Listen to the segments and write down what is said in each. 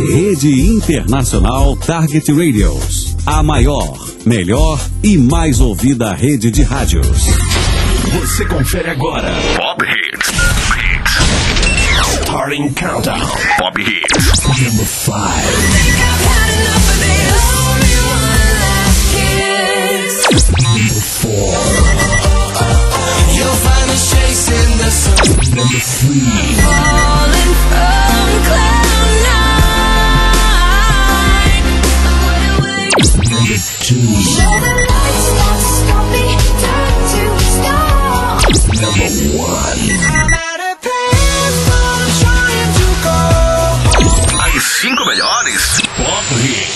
Rede Internacional Target Radios. A maior, melhor e mais ouvida rede de rádios. Você confere agora Pop Hits. Starting Countdown. Pop Hits. Number 5. Number 4. You'll find us chasing the sun. Number 3. Falling from cloud nine. Number 2. Show the lights that stop me, turn to stone. Number 1. I'm at a place where I'm trying to go. As 5 melhores Pop Hits.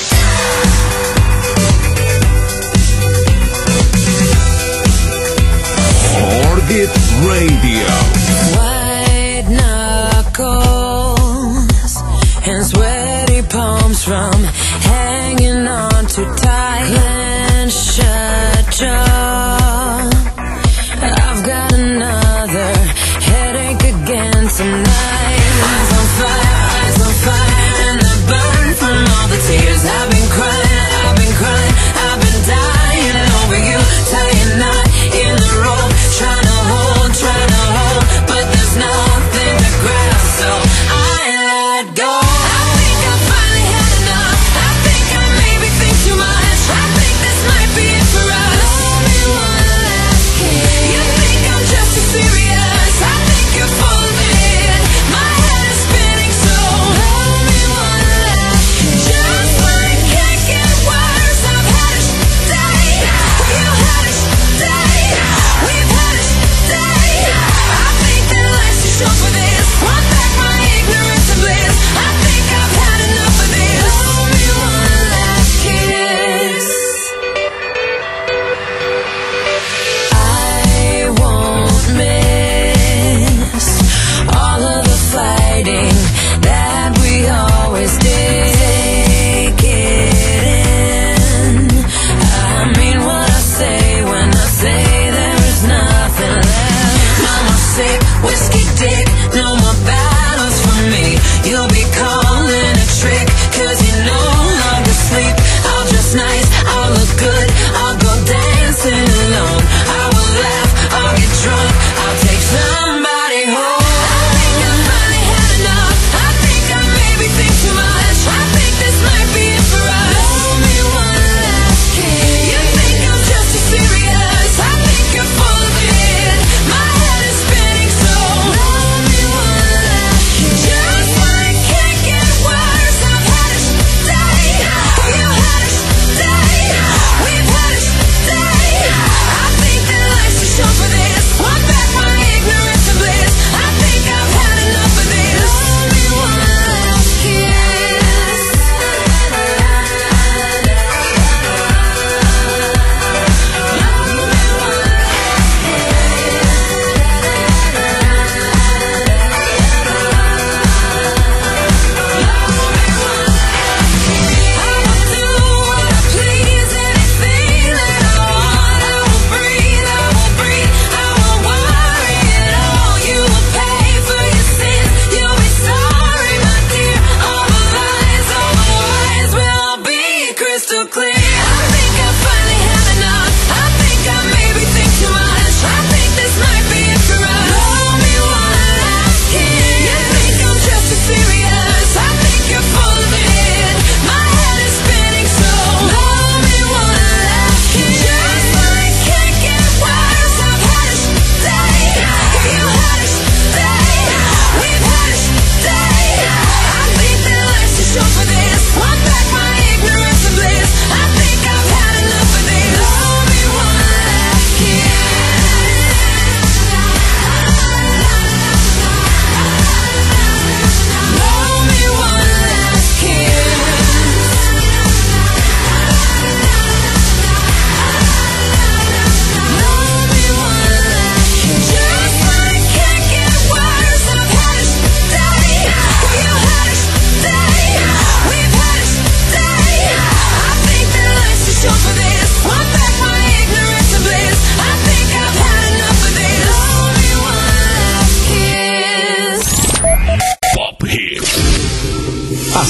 Orbit Radio. White knuckles and sweaty palms from hanging on too tight. Clenched shut jaw. I've got another headache again tonight. Eyes on fire, and I burn from all the tears. I've been crying, I've been dying over you, tying knot in the rope, trying to hold, but there's nothing to grab, so I let go. I think I finally had enough. I think I maybe think too much. I think this might be it for us. Only one last kiss. You think I'm just too serious. I think you're full of it. My head is spinning, so only one last kiss. Just when it can't get worse, I've had it today. You had it today. We've had it today. I think that life's too short for this. Want back my ignorance and bliss. I think I've had enough of this. Only one last kiss. I won't miss all of the fighting that we always did. Take it in. I mean what I say when I say there is nothing left. No more sick, whiskey dick, no more battles for me. You'll be calling a trick, cause you no longer sleep. I'll dress nice, I'll look good, I'll go dancing alone. I will laugh, I'll get drunk, I'll take somebody home. I think I finally had enough. I think I maybe think too much. I think this might be it for us. Only one last kiss. You think I'm just too serious. I think you're full of it. My head is spinning, so only one last kiss. Just when it can't get worse, I've had it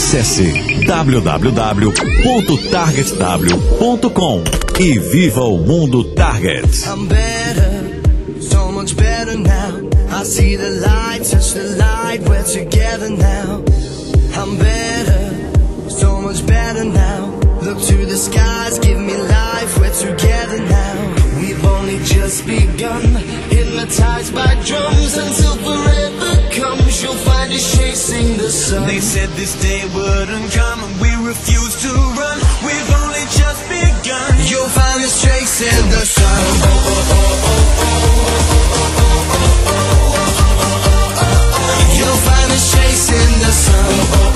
Acesse www.targetw.com e viva o mundo Target. I'm better, so much better now. I see the light, touch the light, we're together now. I'm better, so much better now. Look to the skies, give me life, we're together now. We've only just begun, hypnotized by drums until forever comes. You'll find us chasing the sun. They said this day wouldn't come and we refuse to run. We've only just begun. You'll find us chasing the sun. You'll find us chasing the sun.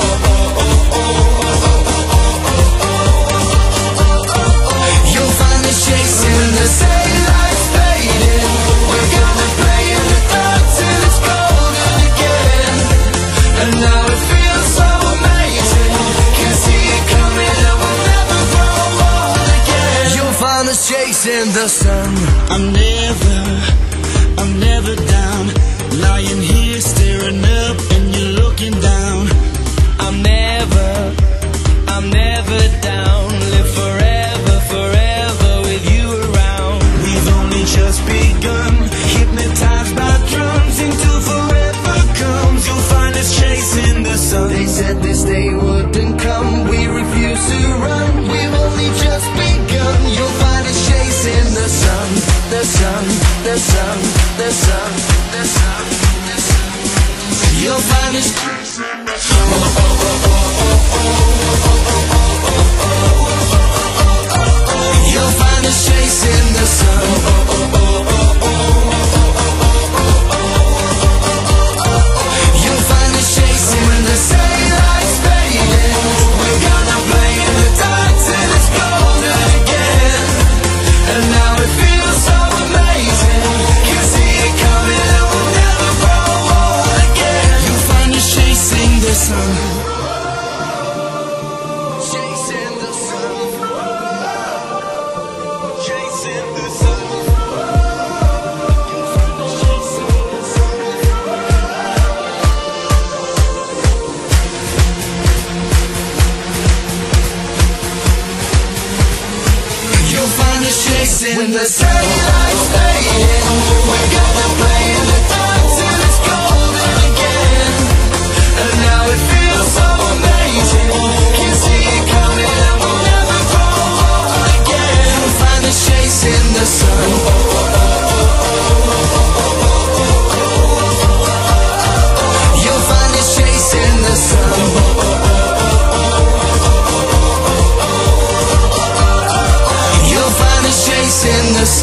You'll find us chasing the daylight's fading. We're gonna play in the dark till it's golden again. And now it feels so amazing. Can see it coming and we'll never grow old again. You'll find us chasing the sun. I'm never down. Lying here staring up and you're looking down. I'm never down. Live forever, forever with you around. We've only just begun, hypnotized by drums until forever comes. You'll find us chasing the sun. They said this day wouldn't come. We refuse to run. We've only just begun. You'll find us chasing the sun. The sun, the sun, the sun, the sun, the sun. You'll find us chasing the sun. You'll find us chasing the sun. You'll find us chasing when the daylight's fading. We're gonna play in the dark till it's golden again. And now it feels so amazing. Can see it coming and we'll never grow old again. You'll find us chasing the sun. Chasing the sun. Chasing the sun. You'll find us chasing when the daylight's fading. We're gonna play in the dark till it's golden again. And now it feels so amazing. Can see it coming and we'll never grow old again. You'll find us chasing the sun. You'll find us chasing the sun. You'll find us chasing the sun.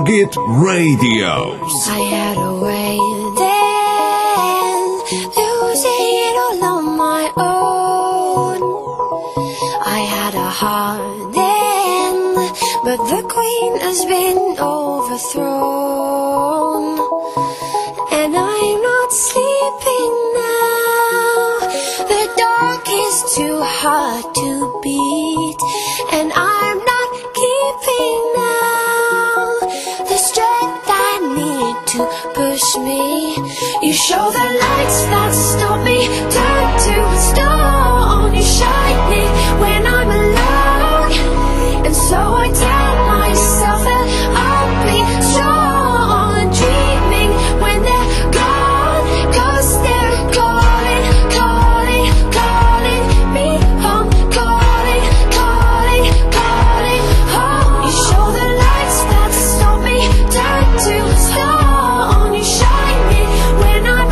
Target Radios. I had a way then, losing it all on my own. I had a heart then, but the queen has been overthrown. And I'm not sleeping now. The dark is too hard to beat, and I'm not keeping now the strength I need to push me. You show the lights that stop me, turn to stone. You shine me when I'm alone, and so I tell myself that I'll be strong. Dreaming when they're gone, 'cause they're calling, calling, calling me home. Calling, calling, calling home. You show the lights that stop me, turn to stone. You shine me when I'm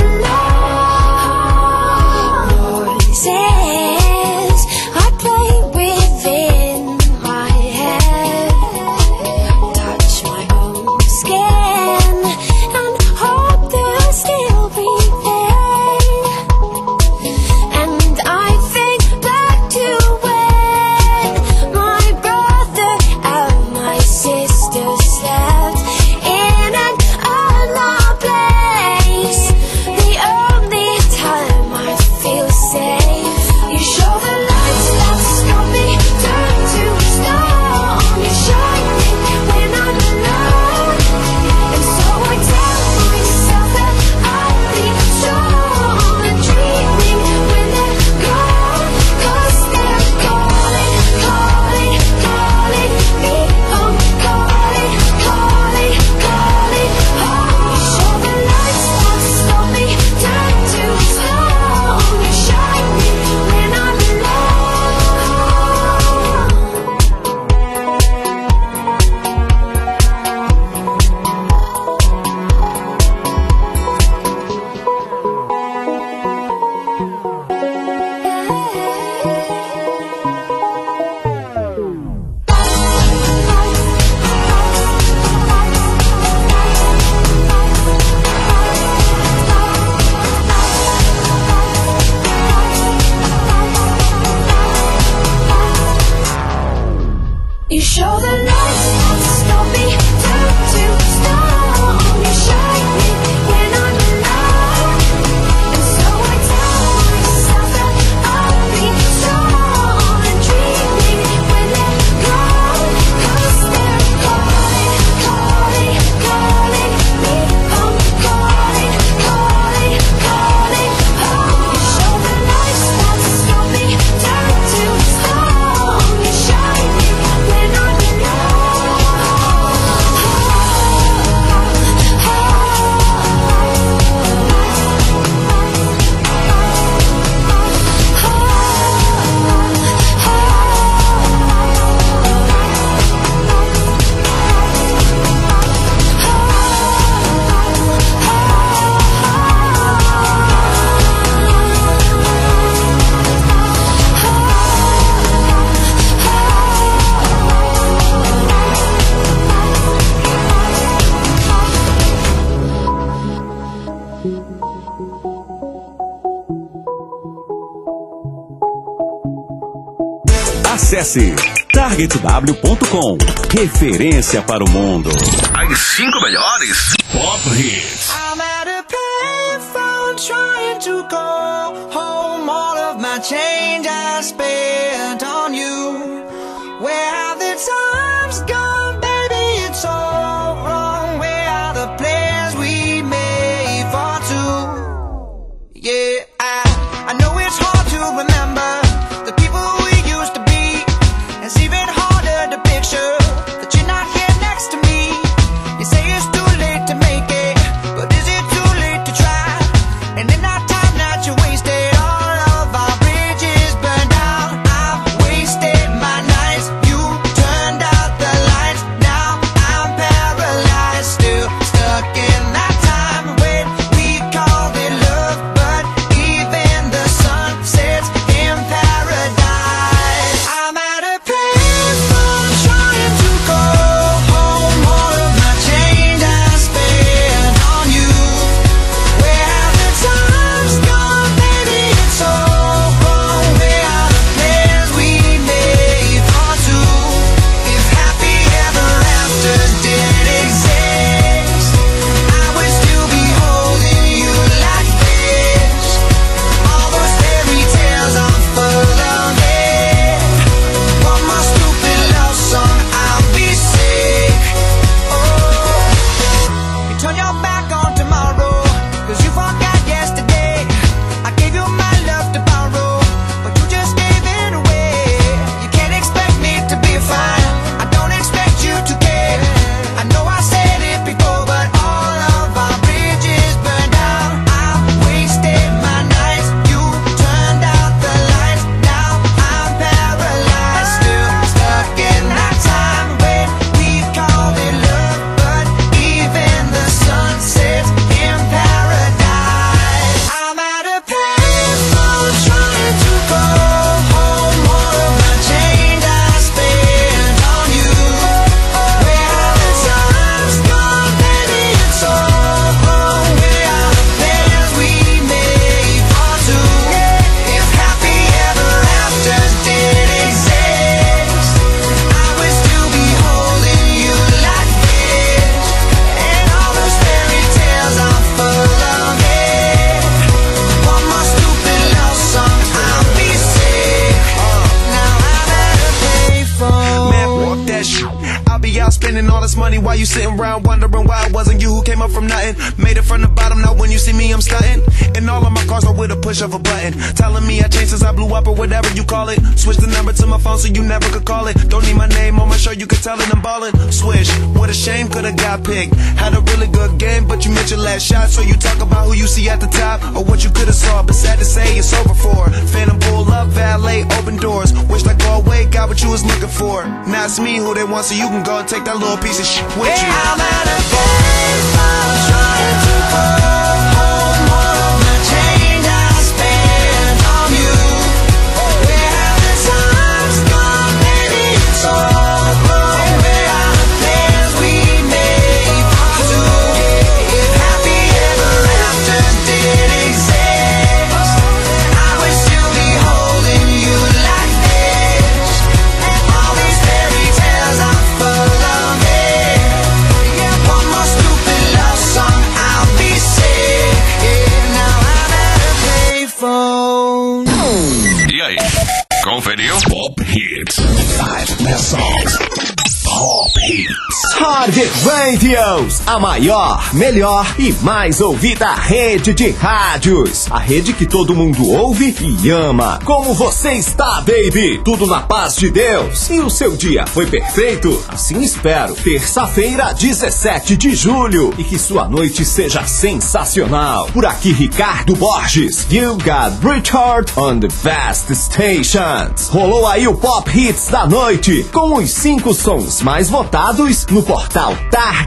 alone. Voices I play within my head, touch my own skin and hope they'll still be there. And I think back to when my brother and my sister slept in an unloved place. The only time I feel safe. You show the lights that stop me, turn to stone. You shine me when I'm alone, and so I tell myself that I'll be strong. And dreaming when they're gone, 'cause they're calling, calling, calling me home. Calling, calling, calling home. You show the lights that stop me, turn to stone. You shine me when I'm You show the lights that stop me, turn to stone. You shine me when I'm alone, and so I tell myself that I'll be strong. And dreaming when they're gone, 'cause they're calling, calling, calling me home. Calling, calling, calling home. You show the lights that stop me, turn to stone. You shine me when I'm Acesse targetw.com. Referência para o mundo. As 5 melhores Pop Hits. I'm at a payphone trying to call home. All of my change I spent on you. Where have the times gone, baby? It's all wrong. Where are the plans we made for two? Yeah, I know it's hard to remember the people we used to be. It's even harder to picture that you're not here next to me. You say it's too late to make it, but is it too late to try? And in that time that you wasted, all of our bridges burned down. I've it wasn't you who came up from nothing. Made it from the bottom, now when you see me I'm stunting. And all of my cars are with a push of a button. Telling me I changed since I blew up or whatever you call it. Switch the number to my phone so you never could call it. Don't need my name on my shirt, you could tell it I'm ballin'. Swish, what a shame, could've got picked. Had a really good game, but you missed your last shot. So you talk about who you see at the top or what you could've saw, but sad to say it's over for. Phantom pull up, valet, open doors. Wish I go away, got what you was looking for. Now it's me who they want, so you can go and take that little piece of shit with you. I'm at a I'm trying to go home. All of my change I spent on you. Where have the times gone, baby? It's all wrong. Where are the plans we made for two? If happy ever after did exist, I would still be holding you like this. And all these fairy tales are full of it. Yeah, one more stupid love song, I'll be sick. Yeah, now I'm at a payphone. E aí, conferiu? Pop Hits. 5 best songs. Pop Hits. Target Radios, a maior, melhor e mais ouvida rede de rádios. A rede que todo mundo ouve e ama. Como você está, baby? Tudo na paz de Deus? E o seu dia foi perfeito? Assim espero. Terça-feira, 17 de julho. E que sua noite seja sensacional. Por aqui, Ricardo Borges. You got Richard on the best stations. Rolou aí o Pop Hits da noite, com os 5 sons mais votados no portal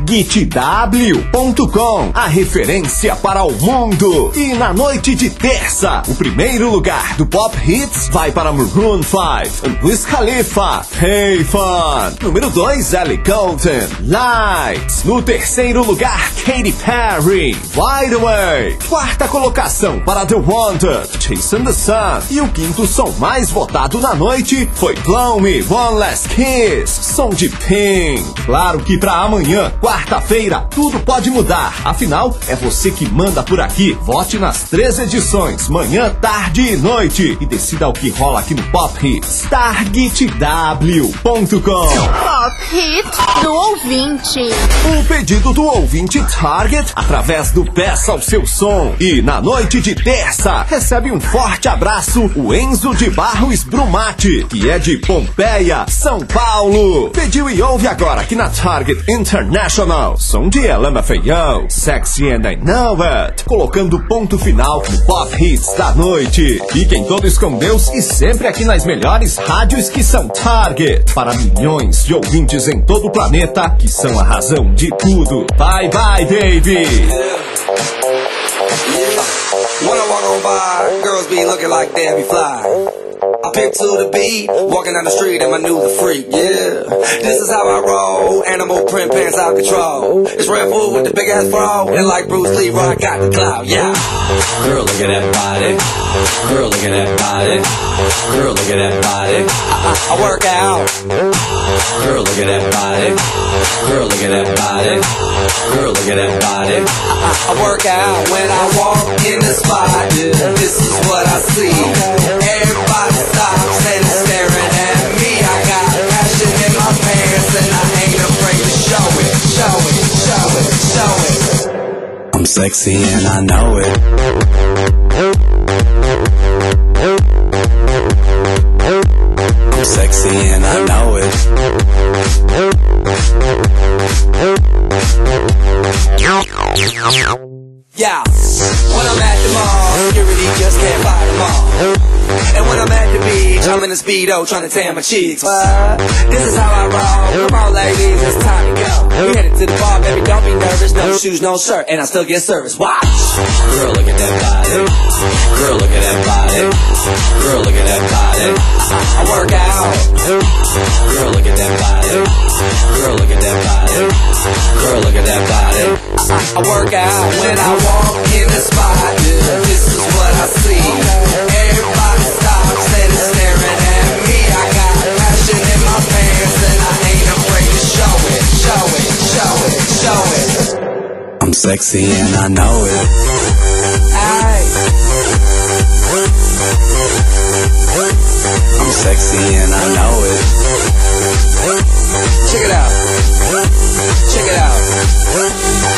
targetw.com, a referência para o mundo. E na noite de terça, o primeiro lugar do Pop Hits vai para Maroon 5 and Wiz Khalifa, Hey Fun. Número 2, Ellie Goulding, Lights. No terceiro lugar, Katy Perry, Wide Awake. Quarta colocação para The Wanted, Chasing the Sun. E o quinto som mais votado na noite foi Blow Me, One Last Kiss, som de Pink. Claro que pra amanhã, quarta-feira, tudo pode mudar. Afinal, é você que manda por aqui. Vote nas 3 edições, manhã, tarde e noite. E decida o que rola aqui no Pop Hits. targetw.com. Pop Hits do ouvinte. O pedido do ouvinte Target através do Peça o Seu Som. E na noite de terça, recebe um forte abraço o Enzo de Barros Brumati, que é de Pompeia, São Paulo. Pediu e ouve agora aqui na Target International. Som de LMFAO, Sexy and I Know It. Colocando ponto final no Pop Hits da noite. Fiquem todos com Deus e sempre aqui nas melhores rádios que são Target. Para milhões de ouvintes em todo o planeta que são a razão de tudo. Bye bye, baby. When I walk on by, girls be looking like Debbie Fly. I pick to the beat, walking down the street and I knew the freak, yeah. This is how I roll, animal print pants out control. It's Red Bull with the big ass bra, and like Bruce Lee, I got the clout, yeah. Girl, look at that body. Girl, look at that body. Girl, look at that body. I work out. Girl, look at that body. Girl, look at that body. Girl, look at that body. I work out when I walk in the spot. This is what I see. Everybody stops and is staring at me. I got passion in my pants and I ain't afraid to show it, show it, show it, show it. I'm sexy and I know it. I'm sexy and I know it. Yeah, when I'm at the mall, security just can't buy them all. And when I'm at the beach, I'm in a Speedo trying to tan my cheeks. This is how I roll. Come on, ladies, it's time to go. We headed to the bar, baby, don't be nervous. No shoes, no shirt, and I still get service. Watch. Girl, look at that body. Girl, look at that body. Girl, look at that body. I work out. Girl, look at that body. Girl, look at that body. Girl, look at that body. I work out when I walk in the spot. This is what I see. Everybody stops and is staring at me. I got passion in my pants and I ain't afraid to show it, show it, show it, show it. I'm sexy and I know it. I'm sexy and I know it. Check it out. Check it out.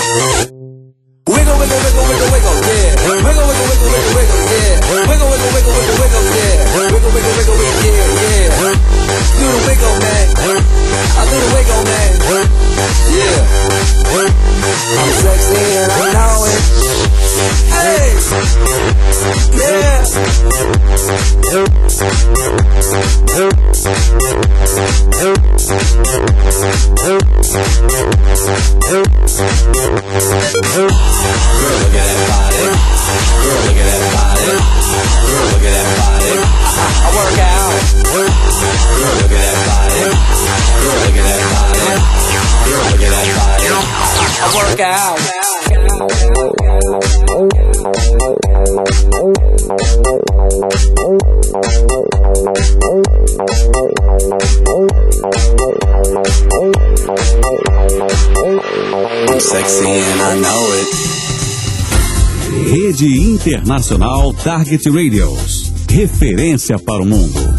look at that body. Girl, look at that body. Girl, look at that body. I work out. Girl, look at that body. Girl, look at that body. Girl, look at that body. I work out. I'm sexy and I know it. Rede Internacional Target Radios. Referência para o mundo.